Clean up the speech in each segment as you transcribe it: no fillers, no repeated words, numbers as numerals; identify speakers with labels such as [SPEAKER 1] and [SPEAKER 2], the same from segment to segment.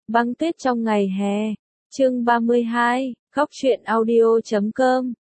[SPEAKER 1] Băng tuyết trong ngày hè. Chương 32, Góc truyện audio.com.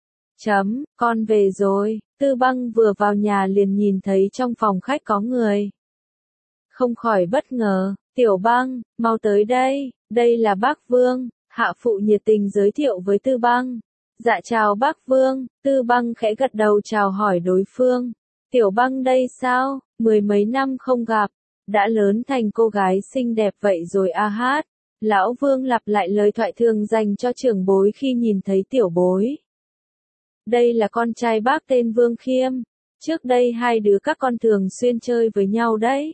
[SPEAKER 1] Con về rồi. Tư Băng vừa vào nhà liền nhìn thấy trong phòng khách có người. Không khỏi bất ngờ, Tiểu Băng, mau tới đây, đây là bác Vương. Hạ phụ nhiệt tình giới thiệu với Tư Băng. Dạ chào bác Vương. Tư Băng khẽ gật đầu chào hỏi đối phương. Tiểu Băng đây sao, 10 mấy năm không gặp, đã lớn thành cô gái xinh đẹp vậy rồi a hát. Lão Vương lặp lại lời thoại thường dành cho trưởng bối khi nhìn thấy tiểu bối. Đây là con trai bác tên Vương Khiêm. Trước đây hai đứa các con thường xuyên chơi với nhau đấy.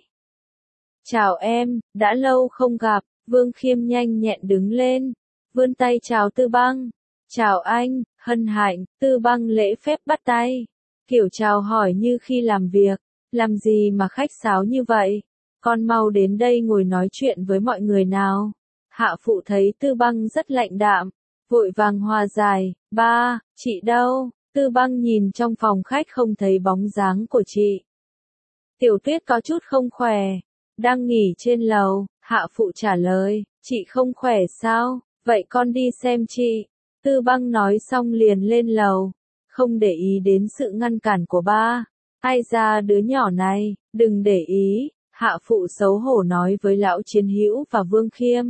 [SPEAKER 1] Chào em, đã lâu không gặp. Vương Khiêm nhanh nhẹn đứng lên, vươn tay chào Tư Băng. Chào anh, hân hạnh. Tư Băng lễ phép bắt tay, kiểu chào hỏi như khi làm việc. Làm gì mà khách sáo như vậy? Con mau đến đây ngồi nói chuyện với mọi người nào. Hạ phụ thấy Tư Băng rất lạnh đạm, vội vàng hòa giải. Ba, chị đâu? Tư Băng nhìn trong phòng khách không thấy bóng dáng của chị. Tiểu Tuyết có chút không khỏe, đang nghỉ trên lầu. Hạ phụ trả lời, chị không khỏe sao? Vậy con đi xem chị. Tư Băng nói xong liền lên lầu, không để ý đến sự ngăn cản của ba. Ai ra đứa nhỏ này, đừng để ý. Hạ phụ xấu hổ nói với lão Chiến Hữu và Vương Khiêm.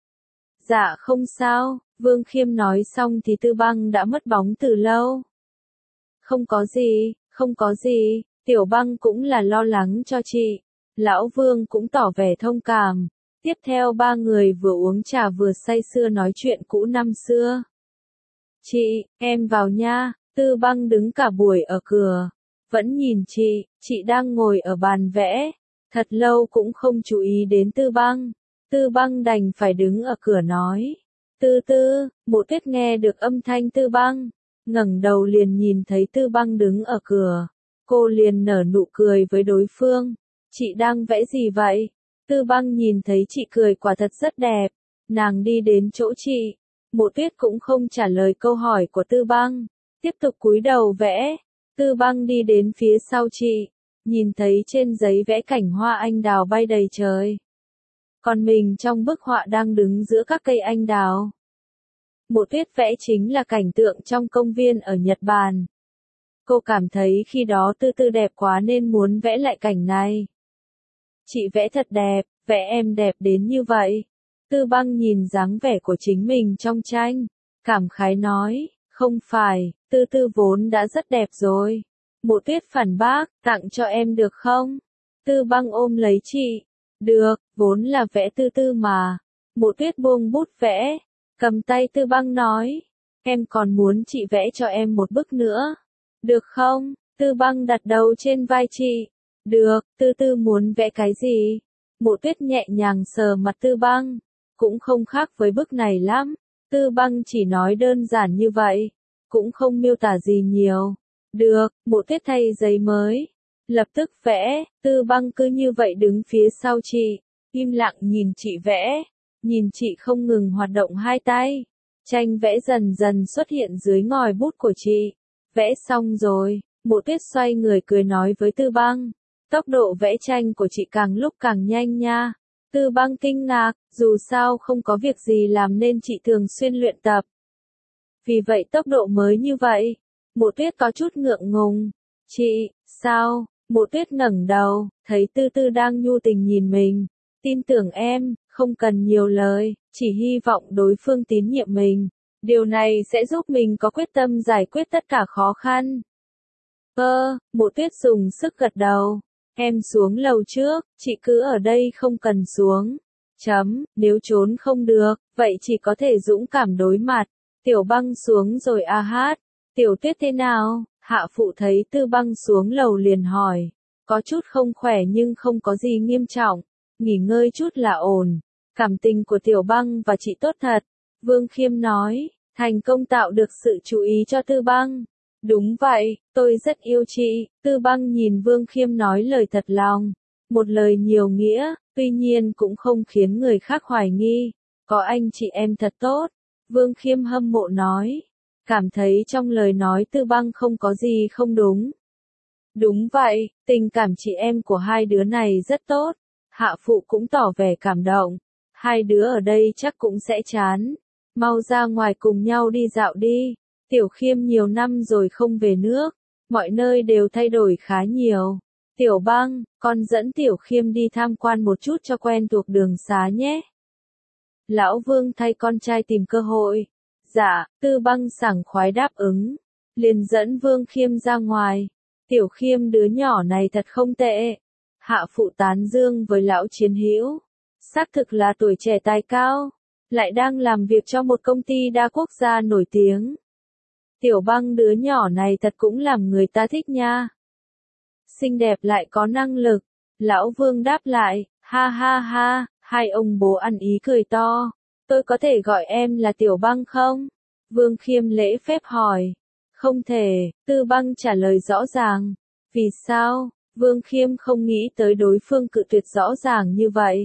[SPEAKER 1] Dạ không sao. Vương Khiêm nói xong thì Tư Băng đã mất bóng từ lâu. Không có gì, không có gì, Tiểu Băng cũng là lo lắng cho chị. Lão Vương cũng tỏ vẻ thông cảm. Tiếp theo ba người vừa uống trà vừa say sưa nói chuyện cũ năm xưa. Chị, em vào nha. Tư Băng đứng cả buổi ở cửa, vẫn nhìn chị đang ngồi ở bàn vẽ. Thật lâu cũng không chú ý đến Tư Băng. Tư Băng đành phải đứng ở cửa nói. Tư Tư. Mộ Tuyết nghe được âm thanh Tư Băng, ngẩng đầu liền nhìn thấy Tư Băng đứng ở cửa. Cô liền nở nụ cười với đối phương. Chị đang vẽ gì vậy? Tư Băng nhìn thấy chị cười quả thật rất đẹp. Nàng đi đến chỗ chị. Mộ Tuyết cũng không trả lời câu hỏi của Tư Băng, tiếp tục cúi đầu vẽ. Tư Băng đi đến phía sau chị, nhìn thấy trên giấy vẽ cảnh hoa anh đào bay đầy trời. Còn mình trong bức họa đang đứng giữa các cây anh đào. Mộ Tuyết vẽ chính là cảnh tượng trong công viên ở Nhật Bản. Cô cảm thấy khi đó Tư Tư đẹp quá nên muốn vẽ lại cảnh này. Chị vẽ thật đẹp, vẽ em đẹp đến như vậy. Tư Băng nhìn dáng vẻ của chính mình trong tranh, cảm khái nói, không phải, Tư Tư vốn đã rất đẹp rồi. Mộ Tuyết phản bác, tặng cho em được không? Tư Băng ôm lấy chị. Được, vốn là vẽ Tư Tư mà. Mộ Tuyết buông bút vẽ, cầm tay Tư Băng nói, em còn muốn chị vẽ cho em một bức nữa. Được không? Tư Băng đặt đầu trên vai chị. Được. Tư Tư muốn vẽ cái gì? Mộ Tuyết nhẹ nhàng sờ mặt Tư Băng. Cũng không khác với bức này lắm. Tư Băng chỉ nói đơn giản như vậy, cũng không miêu tả gì nhiều. Được. Mộ Tuyết thay giấy mới, lập tức vẽ. Tư Băng cứ như vậy đứng phía sau chị, im lặng nhìn chị vẽ, nhìn chị không ngừng hoạt động hai tay. Tranh vẽ dần dần xuất hiện dưới ngòi bút của chị. Vẽ xong rồi, Mộ Tuyết xoay người cười nói với Tư Băng. Tốc độ vẽ tranh của chị càng lúc càng nhanh nha. Tư Băng kinh ngạc, dù sao không có việc gì làm nên chị thường xuyên luyện tập. Vì vậy tốc độ mới như vậy. Mộ Tuyết có chút ngượng ngùng. Chị, sao? Mộ Tuyết ngẩng đầu, thấy Tư Tư đang nhu tình nhìn mình. Tin tưởng em, không cần nhiều lời, chỉ hy vọng đối phương tín nhiệm mình. Điều này sẽ giúp mình có quyết tâm giải quyết tất cả khó khăn. Mộ Tuyết dùng sức gật đầu. Em xuống lầu trước, chị cứ ở đây không cần xuống. Nếu trốn không được, vậy chỉ có thể dũng cảm đối mặt. Tiểu Băng xuống rồi a hát. Tiểu Tuyết thế nào? Hạ phụ thấy Tư Băng xuống lầu liền hỏi. Có chút không khỏe nhưng không có gì nghiêm trọng. Nghỉ ngơi chút là ổn. Cảm tình của Tiểu Băng và chị tốt thật. Vương Khiêm nói. Thành công tạo được sự chú ý cho Tư Băng. Đúng vậy, tôi rất yêu chị. Tư Băng nhìn Vương Khiêm nói lời thật lòng. Một lời nhiều nghĩa, tuy nhiên cũng không khiến người khác hoài nghi. Có anh chị em thật tốt. Vương Khiêm hâm mộ nói. Cảm thấy trong lời nói Tư Băng không có gì không đúng. Đúng vậy, tình cảm chị em của hai đứa này rất tốt. Hạ phụ cũng tỏ vẻ cảm động. hai đứa ở đây chắc cũng sẽ chán. Mau ra ngoài cùng nhau đi dạo đi. Tiểu Khiêm nhiều năm rồi không về nước, mọi nơi đều thay đổi khá nhiều. Tiểu Băng, con dẫn Tiểu Khiêm đi tham quan một chút cho quen thuộc đường xá nhé. Lão Vương thay con trai tìm cơ hội. Dạ, Tư Băng sảng khoái đáp ứng. Liền dẫn Vương Khiêm ra ngoài. Tiểu Khiêm đứa nhỏ này thật không tệ. Hạ phụ tán dương với lão chiến hữu. Xác thực là tuổi trẻ tài cao. Lại đang làm việc cho một công ty đa quốc gia nổi tiếng. Tiểu Băng đứa nhỏ này thật cũng làm người ta thích nha. Xinh đẹp lại có năng lực. Lão Vương đáp lại, ha ha ha, hai ông bố ăn ý cười to. Tôi có thể gọi em là Tiểu Băng không? Vương Khiêm lễ phép hỏi. Không thể, Tư Băng trả lời rõ ràng. Vì sao? Vương Khiêm không nghĩ tới đối phương cự tuyệt rõ ràng như vậy.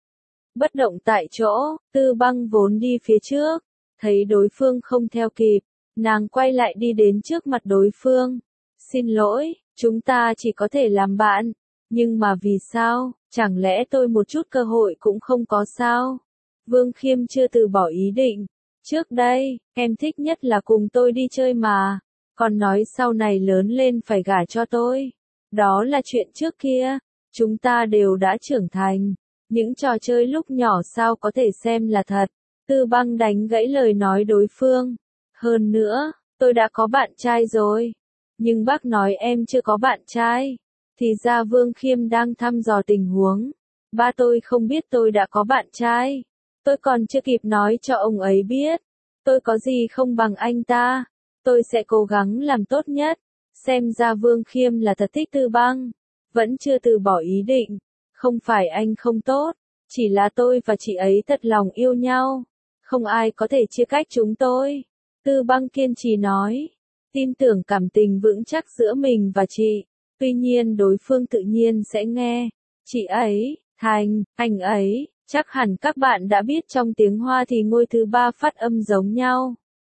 [SPEAKER 1] Bất động tại chỗ, Tư Băng vốn đi phía trước, thấy đối phương không theo kịp, nàng quay lại đi đến trước mặt đối phương. Xin lỗi, chúng ta chỉ có thể làm bạn, nhưng mà vì sao, chẳng lẽ tôi một chút cơ hội cũng không có sao? Vương Khiêm chưa từ bỏ ý định. Trước đây, em thích nhất là cùng tôi đi chơi mà, còn nói sau này lớn lên phải gả cho tôi. Đó là chuyện trước kia, chúng ta đều đã trưởng thành. Những trò chơi lúc nhỏ sao có thể xem là thật. Tư Băng đánh gãy lời nói đối phương. Hơn nữa, tôi đã có bạn trai rồi. Nhưng bác nói em chưa có bạn trai. Thì ra Vương Khiêm đang thăm dò tình huống. Ba tôi không biết tôi đã có bạn trai. Tôi còn chưa kịp nói cho ông ấy biết. Tôi có gì không bằng anh ta. Tôi sẽ cố gắng làm tốt nhất. Xem ra Vương Khiêm là thật thích Tư Băng. Vẫn chưa từ bỏ ý định. Không phải anh không tốt. Chỉ là tôi và chị ấy thật lòng yêu nhau. Không ai có thể chia cách chúng tôi. Tư Băng kiên trì nói. Tin tưởng cảm tình vững chắc giữa mình và chị. Tuy nhiên đối phương tự nhiên sẽ nghe. Chị ấy, Thành, anh ấy. Chắc hẳn các bạn đã biết trong tiếng Hoa thì ngôi thứ ba phát âm giống nhau.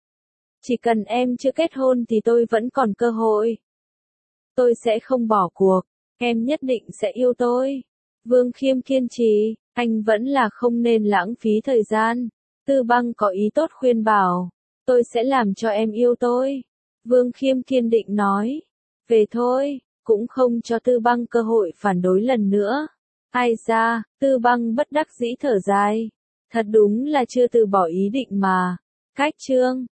[SPEAKER 1] Chỉ cần em chưa kết hôn thì tôi vẫn còn cơ hội. Tôi sẽ không bỏ cuộc. Em nhất định sẽ yêu tôi. Vương Khiêm kiên trì. Anh vẫn là không nên lãng phí thời gian. Tư Băng có ý tốt khuyên bảo. Tôi sẽ làm cho em yêu tôi. Vương Khiêm kiên định nói. Về thôi. Cũng không cho Tư Băng cơ hội phản đối lần nữa. Ai ra, Tư Băng bất đắc dĩ thở dài. Thật đúng là chưa từ bỏ ý định mà. Cách chương